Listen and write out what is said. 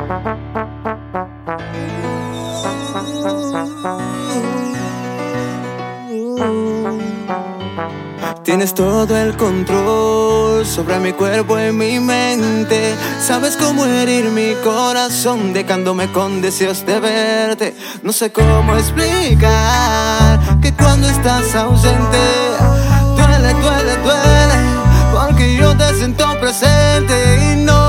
Tienes todo el control sobre mi cuerpo y mi mente. Sabes cómo herir mi corazón, dejándome con deseos de verte. No sé cómo explicar que cuando estás ausente duele, duele, duele, porque yo te siento presente y no